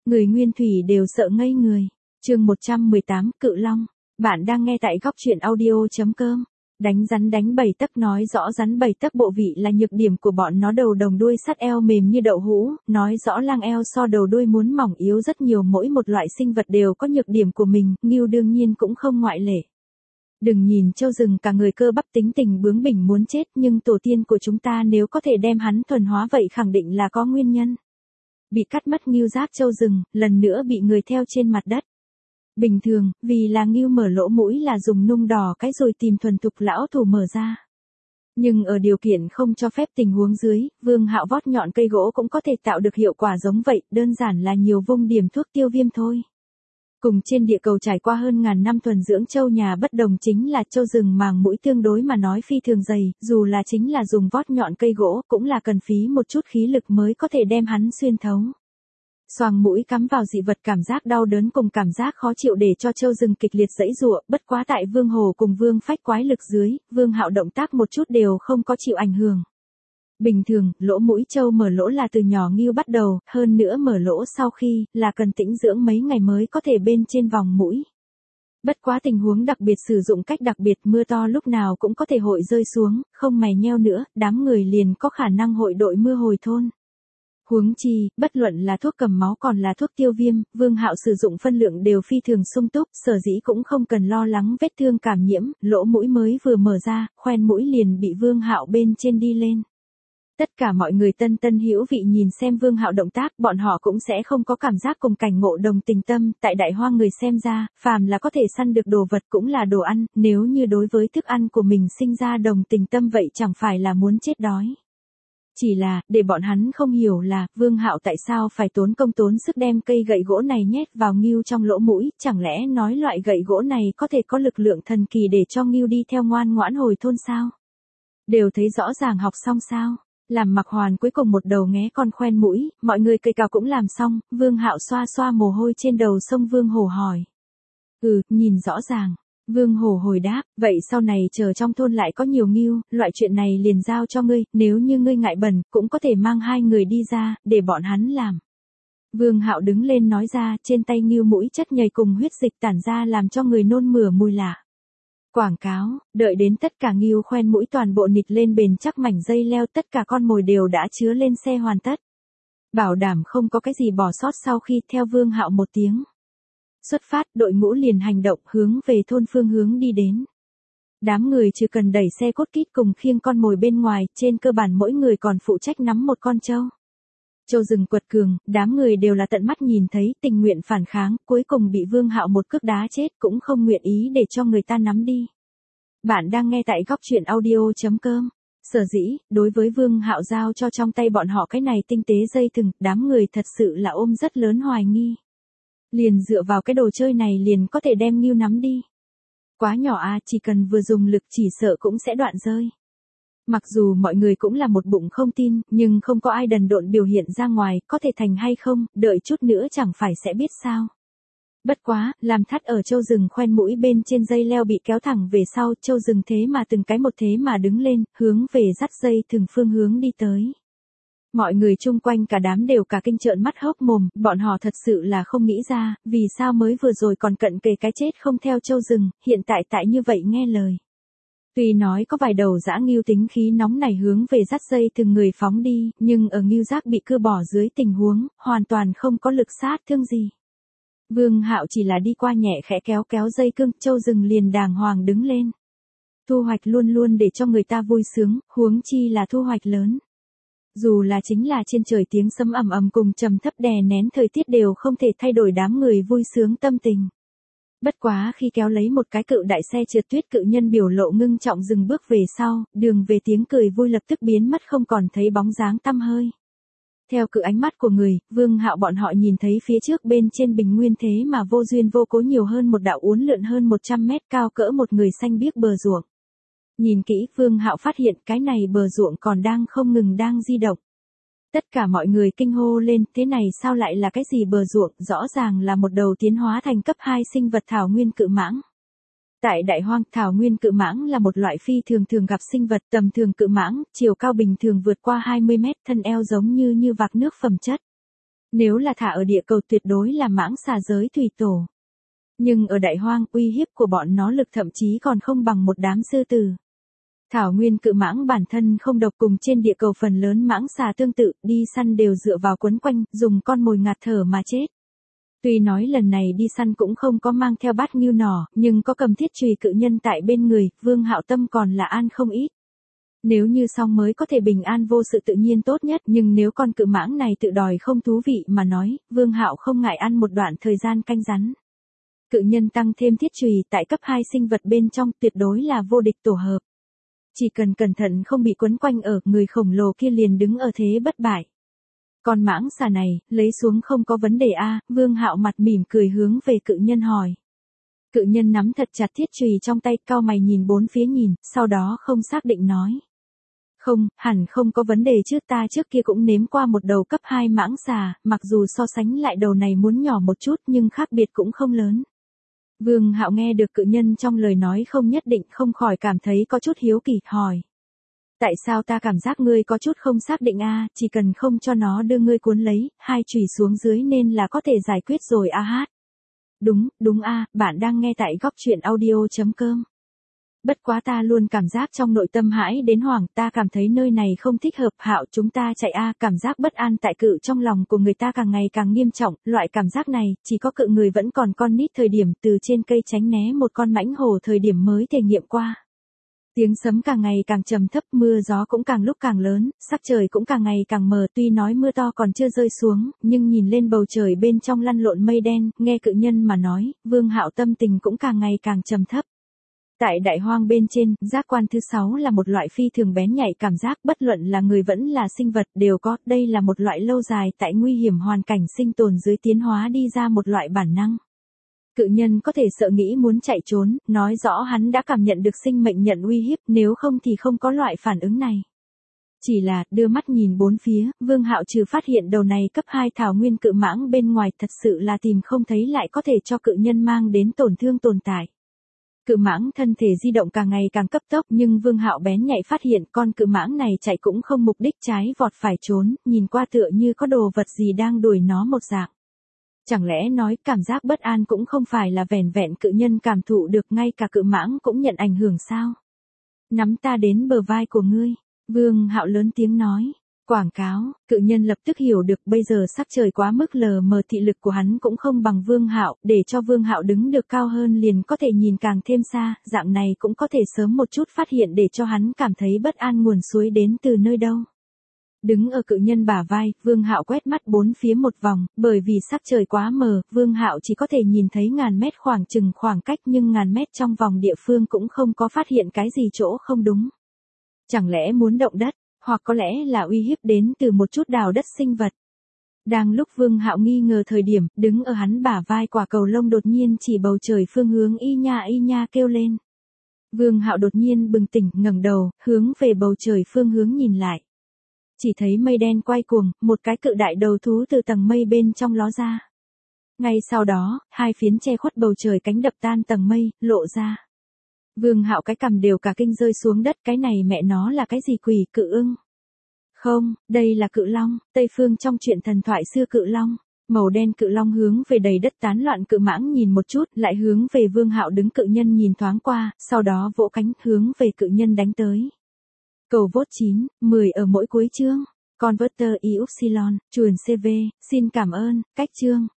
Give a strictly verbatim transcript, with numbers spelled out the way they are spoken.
Người Nguyên Thủy đều sợ ngây người. Chương một trăm mười tám, Cự Long. Bạn đang nghe tại góc truyện audio chấm com. Đánh rắn đánh bảy tấc nói rõ rắn bảy tấc bộ vị là nhược điểm của bọn nó, đầu đồng đuôi sắt, eo mềm như đậu hũ, nói rõ lang eo so đầu đuôi muốn mỏng yếu rất nhiều, mỗi một loại sinh vật đều có nhược điểm của mình, ngưu đương nhiên cũng không ngoại lệ. Đừng nhìn trâu rừng cả người cơ bắp, tính tình bướng bỉnh muốn chết, nhưng tổ tiên của chúng ta nếu có thể đem hắn thuần hóa vậy khẳng định là có nguyên nhân. Bị cắt mất ngưu giáp trâu rừng, lần nữa bị người theo trên mặt đất. Bình thường, vì là ngưu mở lỗ mũi là dùng nung đỏ cái rồi tìm thuần thục lão thủ mở ra. Nhưng ở điều kiện không cho phép tình huống dưới, Vương Hạo vót nhọn cây gỗ cũng có thể tạo được hiệu quả giống vậy, đơn giản là nhiều vung điểm thuốc tiêu viêm thôi. Cùng trên địa cầu trải qua hơn ngàn năm thuần dưỡng trâu nhà bất đồng chính là trâu rừng màng mũi tương đối mà nói phi thường dày, dù là chính là dùng vót nhọn cây gỗ cũng là cần phí một chút khí lực mới có thể đem hắn xuyên thấu. Xoàng mũi cắm vào dị vật, cảm giác đau đớn cùng cảm giác khó chịu để cho trâu rừng kịch liệt giãy giụa, bất quá tại Vương Hồ cùng Vương Phách quái lực dưới, Vương Hạo động tác một chút đều không có chịu ảnh hưởng. Bình thường, lỗ mũi trâu mở lỗ là từ nhỏ ngưu bắt đầu, hơn nữa mở lỗ sau khi, là cần tĩnh dưỡng mấy ngày mới có thể bên trên vòng mũi. Bất quá tình huống đặc biệt sử dụng cách đặc biệt, mưa to lúc nào cũng có thể hội rơi xuống, không mày nheo nữa, đám người liền có khả năng hội đội mưa hồi thôn. Huống chi, bất luận là thuốc cầm máu còn là thuốc tiêu viêm, Vương Hạo sử dụng phân lượng đều phi thường sung túc, sở dĩ cũng không cần lo lắng vết thương cảm nhiễm, lỗ mũi mới vừa mở ra, khoen mũi liền bị Vương Hạo bên trên đi lên. Tất cả mọi người tân tân hữu vị nhìn xem Vương Hạo động tác, bọn họ cũng sẽ không có cảm giác cùng cảnh ngộ đồng tình tâm, tại đại hoang người xem ra, phàm là có thể săn được đồ vật cũng là đồ ăn, nếu như đối với thức ăn của mình sinh ra đồng tình tâm vậy chẳng phải là muốn chết đói. Chỉ là, để bọn hắn không hiểu là, Vương Hạo tại sao phải tốn công tốn sức đem cây gậy gỗ này nhét vào ngưu trong lỗ mũi, chẳng lẽ nói loại gậy gỗ này có thể có lực lượng thần kỳ để cho ngưu đi theo ngoan ngoãn hồi thôn sao? Đều thấy rõ ràng học xong sao? Làm Mặc Hoàn cuối cùng một đầu nghé con khoen mũi, mọi người cây cào cũng làm xong, Vương Hạo xoa xoa mồ hôi trên đầu sông Vương Hổ hỏi. Ừ, nhìn rõ ràng. Vương Hổ hồi đáp, vậy sau này chờ trong thôn lại có nhiều ngưu, loại chuyện này liền giao cho ngươi, nếu như ngươi ngại bẩn, cũng có thể mang hai người đi ra, để bọn hắn làm. Vương Hạo đứng lên nói ra, trên tay ngưu mũi chất nhầy cùng huyết dịch tản ra làm cho người nôn mửa mùi lạ. Quảng cáo, đợi đến tất cả ngưu khoen mũi toàn bộ nịt lên bền chắc mảnh dây leo, tất cả con mồi đều đã chứa lên xe hoàn tất. Bảo đảm không có cái gì bỏ sót. Sau khi theo Vương Hạo một tiếng xuất phát, đội ngũ liền hành động hướng về thôn phương hướng đi đến. Đám người chỉ cần đẩy xe cốt kít cùng khiêng con mồi bên ngoài, trên cơ bản mỗi người còn phụ trách nắm một con trâu. Trâu rừng quật cường, đám người đều là tận mắt nhìn thấy, tình nguyện phản kháng, cuối cùng bị Vương Hạo một cước đá chết cũng không nguyện ý để cho người ta nắm đi. Bạn đang nghe tại góc truyện audio chấm com. Sở dĩ, đối với Vương Hạo giao cho trong tay bọn họ cái này tinh tế dây thừng, đám người thật sự là ôm rất lớn hoài nghi. Liền dựa vào cái đồ chơi này liền có thể đem ngưu nắm đi. Quá nhỏ à, chỉ cần vừa dùng lực chỉ sợ cũng sẽ đoạn rơi. Mặc dù mọi người cũng là một bụng không tin, nhưng không có ai đần độn biểu hiện ra ngoài, có thể thành hay không, đợi chút nữa chẳng phải sẽ biết sao. Bất quá, làm thắt ở trâu rừng khoen mũi bên trên dây leo bị kéo thẳng về sau, trâu rừng thế mà từng cái một thế mà đứng lên, hướng về dắt dây thừng phương hướng đi tới. Mọi người chung quanh cả đám đều cả kinh trợn mắt hốc mồm, bọn họ thật sự là không nghĩ ra, vì sao mới vừa rồi còn cận kề cái chết không theo trâu rừng, hiện tại tại như vậy nghe lời. Tuy nói có vài đầu dã ngưu tính khí nóng nảy hướng về dắt dây từng người phóng đi, nhưng ở ngưu giác bị cưa bỏ dưới tình huống, hoàn toàn không có lực sát thương gì. Vương Hạo chỉ là đi qua nhẹ khẽ kéo kéo dây cương, trâu rừng liền đàng hoàng đứng lên. Thu hoạch luôn luôn để cho người ta vui sướng, huống chi là thu hoạch lớn. Dù là chính là trên trời tiếng sấm ầm ầm cùng trầm thấp đè nén thời tiết đều không thể thay đổi đám người vui sướng tâm tình. Bất quá khi kéo lấy một cái cự đại xe trượt tuyết, cự nhân biểu lộ ngưng trọng dừng bước về sau, đường về tiếng cười vui lập tức biến mất không còn thấy bóng dáng tăm hơi. Theo cự ánh mắt của người, Vương Hạo bọn họ nhìn thấy phía trước bên trên bình nguyên thế mà vô duyên vô cố nhiều hơn một đạo uốn lượn hơn một trăm mét cao cỡ một người xanh biếc bờ ruộng. Nhìn kỹ, Vương Hạo phát hiện cái này bờ ruộng còn đang không ngừng đang di động. Tất cả mọi người kinh hô lên, thế này sao lại là cái gì bờ ruộng, rõ ràng là một đầu tiến hóa thành cấp hai sinh vật thảo nguyên cự mãng. Tại đại hoang, thảo nguyên cự mãng là một loại phi thường thường gặp sinh vật, tầm thường cự mãng, chiều cao bình thường vượt qua hai mươi mét, thân eo giống như như vạc nước phẩm chất. Nếu là thả ở địa cầu tuyệt đối là mãng xà giới thủy tổ. Nhưng ở đại hoang uy hiếp của bọn nó lực thậm chí còn không bằng một đám sư tử. Thảo nguyên cự mãng bản thân không độc, cùng trên địa cầu phần lớn mãng xà tương tự, đi săn đều dựa vào quấn quanh, dùng con mồi ngạt thở mà chết. Tuy nói lần này đi săn cũng không có mang theo bát ngưu nỏ, nhưng có cầm thiết chùy cự nhân tại bên người, Vương Hạo tâm còn là an không ít. Nếu như xong mới có thể bình an vô sự tự nhiên tốt nhất, nhưng nếu con cự mãng này tự đòi không thú vị mà nói, Vương Hạo không ngại ăn một đoạn thời gian canh rắn. Cự nhân tăng thêm thiết chùy tại cấp hai sinh vật bên trong tuyệt đối là vô địch tổ hợp. Chỉ cần cẩn thận không bị quấn quanh ở, người khổng lồ kia liền đứng ở thế bất bại. Con mãng xà này, lấy xuống không có vấn đề a, Vương Hạo mặt mỉm cười hướng về cự nhân hỏi. Cự nhân nắm thật chặt thiết chùy trong tay, cau mày nhìn bốn phía nhìn, sau đó không xác định nói. Không, hẳn không có vấn đề chứ, ta trước kia cũng nếm qua một đầu cấp hai mãng xà, mặc dù so sánh lại đầu này muốn nhỏ một chút nhưng khác biệt cũng không lớn. Vương Hạo nghe được cự nhân trong lời nói không nhất định, không khỏi cảm thấy có chút hiếu kỳ, hỏi. Tại sao ta cảm giác ngươi có chút không xác định a, chỉ cần không cho nó đưa ngươi cuốn lấy, hai chùy xuống dưới nên là có thể giải quyết rồi a hát. Đúng, đúng a, bạn đang nghe tại góc truyện audio chấm com. Bất quá ta luôn cảm giác trong nội tâm hãi đến hoảng, ta cảm thấy nơi này không thích hợp. Hạo, chúng ta chạy a, cảm giác bất an tại cự trong lòng của người ta càng ngày càng nghiêm trọng, loại cảm giác này, chỉ có cự người vẫn còn con nít thời điểm từ trên cây tránh né một con mãnh hổ thời điểm mới thể nghiệm qua. Tiếng sấm càng ngày càng trầm thấp, mưa gió cũng càng lúc càng lớn, sắc trời cũng càng ngày càng mờ, tuy nói mưa to còn chưa rơi xuống, nhưng nhìn lên bầu trời bên trong lăn lộn mây đen, nghe cự nhân mà nói, Vương Hạo tâm tình cũng càng ngày càng trầm thấp. Tại đại hoang bên trên, giác quan thứ sáu là một loại phi thường bén nhạy cảm giác, bất luận là người vẫn là sinh vật đều có, đây là một loại lâu dài tại nguy hiểm hoàn cảnh sinh tồn dưới tiến hóa đi ra một loại bản năng. Cự nhân có thể sợ nghĩ muốn chạy trốn, nói rõ hắn đã cảm nhận được sinh mệnh nhận uy hiếp, nếu không thì không có loại phản ứng này. Chỉ là, đưa mắt nhìn bốn phía, Vương Hạo trừ phát hiện đầu này cấp hai thảo nguyên cự mãng bên ngoài thật sự là tìm không thấy lại có thể cho cự nhân mang đến tổn thương tồn tại. Cự mãng thân thể di động càng ngày càng cấp tốc, nhưng Vương Hạo bén nhạy phát hiện con cự mãng này chạy cũng không mục đích trái vọt phải trốn, nhìn qua tựa như có đồ vật gì đang đuổi nó một dạng. Chẳng lẽ nói cảm giác bất an cũng không phải là vẻn vẹn cự nhân cảm thụ được, ngay cả cự mãng cũng nhận ảnh hưởng sao? Nắm ta đến bờ vai của ngươi, Vương Hạo lớn tiếng nói. Quảng cáo, cự nhân lập tức hiểu được bây giờ sắc trời quá mức lờ mờ, thị lực của hắn cũng không bằng Vương Hạo, để cho Vương Hạo đứng được cao hơn liền có thể nhìn càng thêm xa, dạng này cũng có thể sớm một chút phát hiện để cho hắn cảm thấy bất an nguồn suối đến từ nơi đâu. Đứng ở cự nhân bả vai, Vương Hạo quét mắt bốn phía một vòng, bởi vì sắc trời quá mờ, Vương Hạo chỉ có thể nhìn thấy ngàn mét khoảng chừng khoảng cách, nhưng ngàn mét trong vòng địa phương cũng không có phát hiện cái gì chỗ không đúng. Chẳng lẽ muốn động đất, hoặc có lẽ là uy hiếp đến từ một chút đào đất sinh vật. Đang lúc Vương Hạo nghi ngờ thời điểm, đứng ở hắn bả vai quả cầu lông đột nhiên chỉ bầu trời phương hướng y nha y nha kêu lên. Vương Hạo đột nhiên bừng tỉnh, ngẩng đầu, hướng về bầu trời phương hướng nhìn lại. Chỉ thấy mây đen quay cuồng, một cái cự đại đầu thú từ tầng mây bên trong ló ra. Ngay sau đó, hai phiến che khuất bầu trời cánh đập tan tầng mây, lộ ra. Vương Hạo cái cằm đều cả kinh rơi xuống đất, cái này mẹ nó là cái gì quỷ, cự ưng? Không, đây là cự long, Tây phương trong truyện thần thoại xưa cự long. Màu đen cự long hướng về đầy đất tán loạn cự mãng nhìn một chút, lại hướng về Vương Hạo đứng cự nhân nhìn thoáng qua, sau đó vỗ cánh hướng về cự nhân đánh tới. Cầu vote chín, mười ở mỗi cuối chương. Converter y upsilon, chuồn xê vê, xin cảm ơn, cách chương.